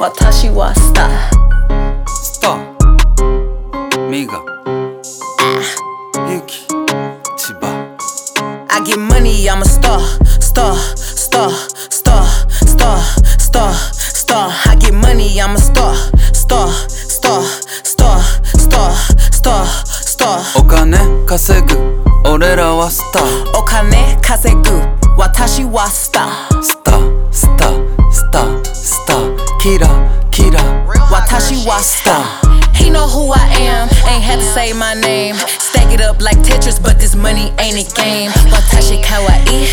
私はスター。 スターミガユキ千葉 I get money, I'm a star, star, star, star, star, star, star. I get money, I'm a star, star, star, star, star, star, star. お金稼ぐ俺らはスター。 お金稼ぐ私はスター。 スタースタースタースターキラキラ私はスター。He know who I am, ain't had to say my name. Stack it up like Tetris, but this money ain't a game. Watashi kawaii,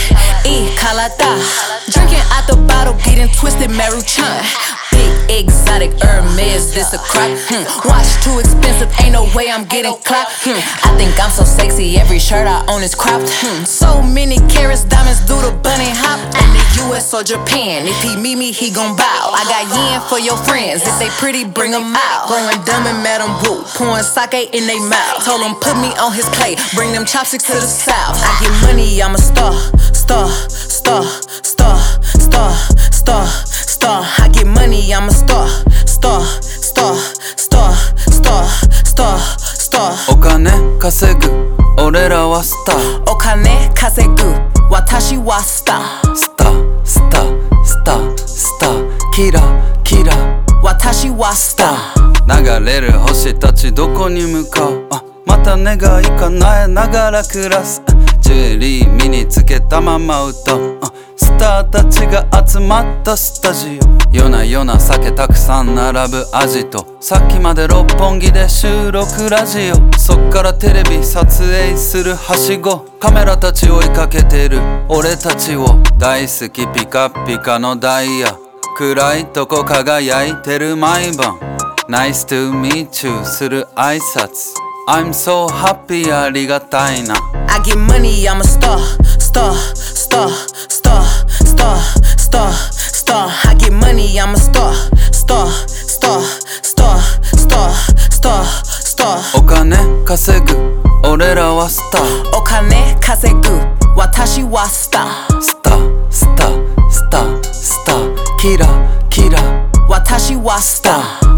karada. Drinking out the bottle, getting twisted, Maruchan. Big exotic Hermes, this a crock. Watch too expensive, ain't no way I'm getting clocked. I think I'm so sexy, every shirt I own is cropped. So many carats, diamonds do the bunny hop. In the US or Japan, if he meet me, he gon' bow. I got yen for your friends, if they pretty, bring them out. Growing dumb and Madam Wu, pouring sake in they mouth. Told him put me on his plate, bring them chopsticks to the south. I get money, I'm a star, star, star, star, star, star, star. I get money, I'm a star, star, star, star, star, star, star. お金稼ぐ俺らはスター。 お金稼ぐ私はスター。 スタースタースタースターキラキラ私はスター。 流れる星たちどこに向かうまた願い叶えながら暮らすジュエリー身につけたまま歌うスターたちが集まったスタジオ夜な夜な酒たくさん並ぶアジトさっきまで六本木で収録ラジオそっからテレビ撮影するはしごカメラたち追いかけてる俺たちを大好きピカピカのダイヤ暗いとこ輝いてる毎晩Nice to meet you する挨拶 I'm so happy ありがたいな I get money, I'm a star, star, star, star, star, star, star. I get money, I'm a star, star, star, star, star, star, star. お金稼ぐ俺らはスター。 お金稼ぐ私はスター。 スタースタースタースターキラキラ私はスター。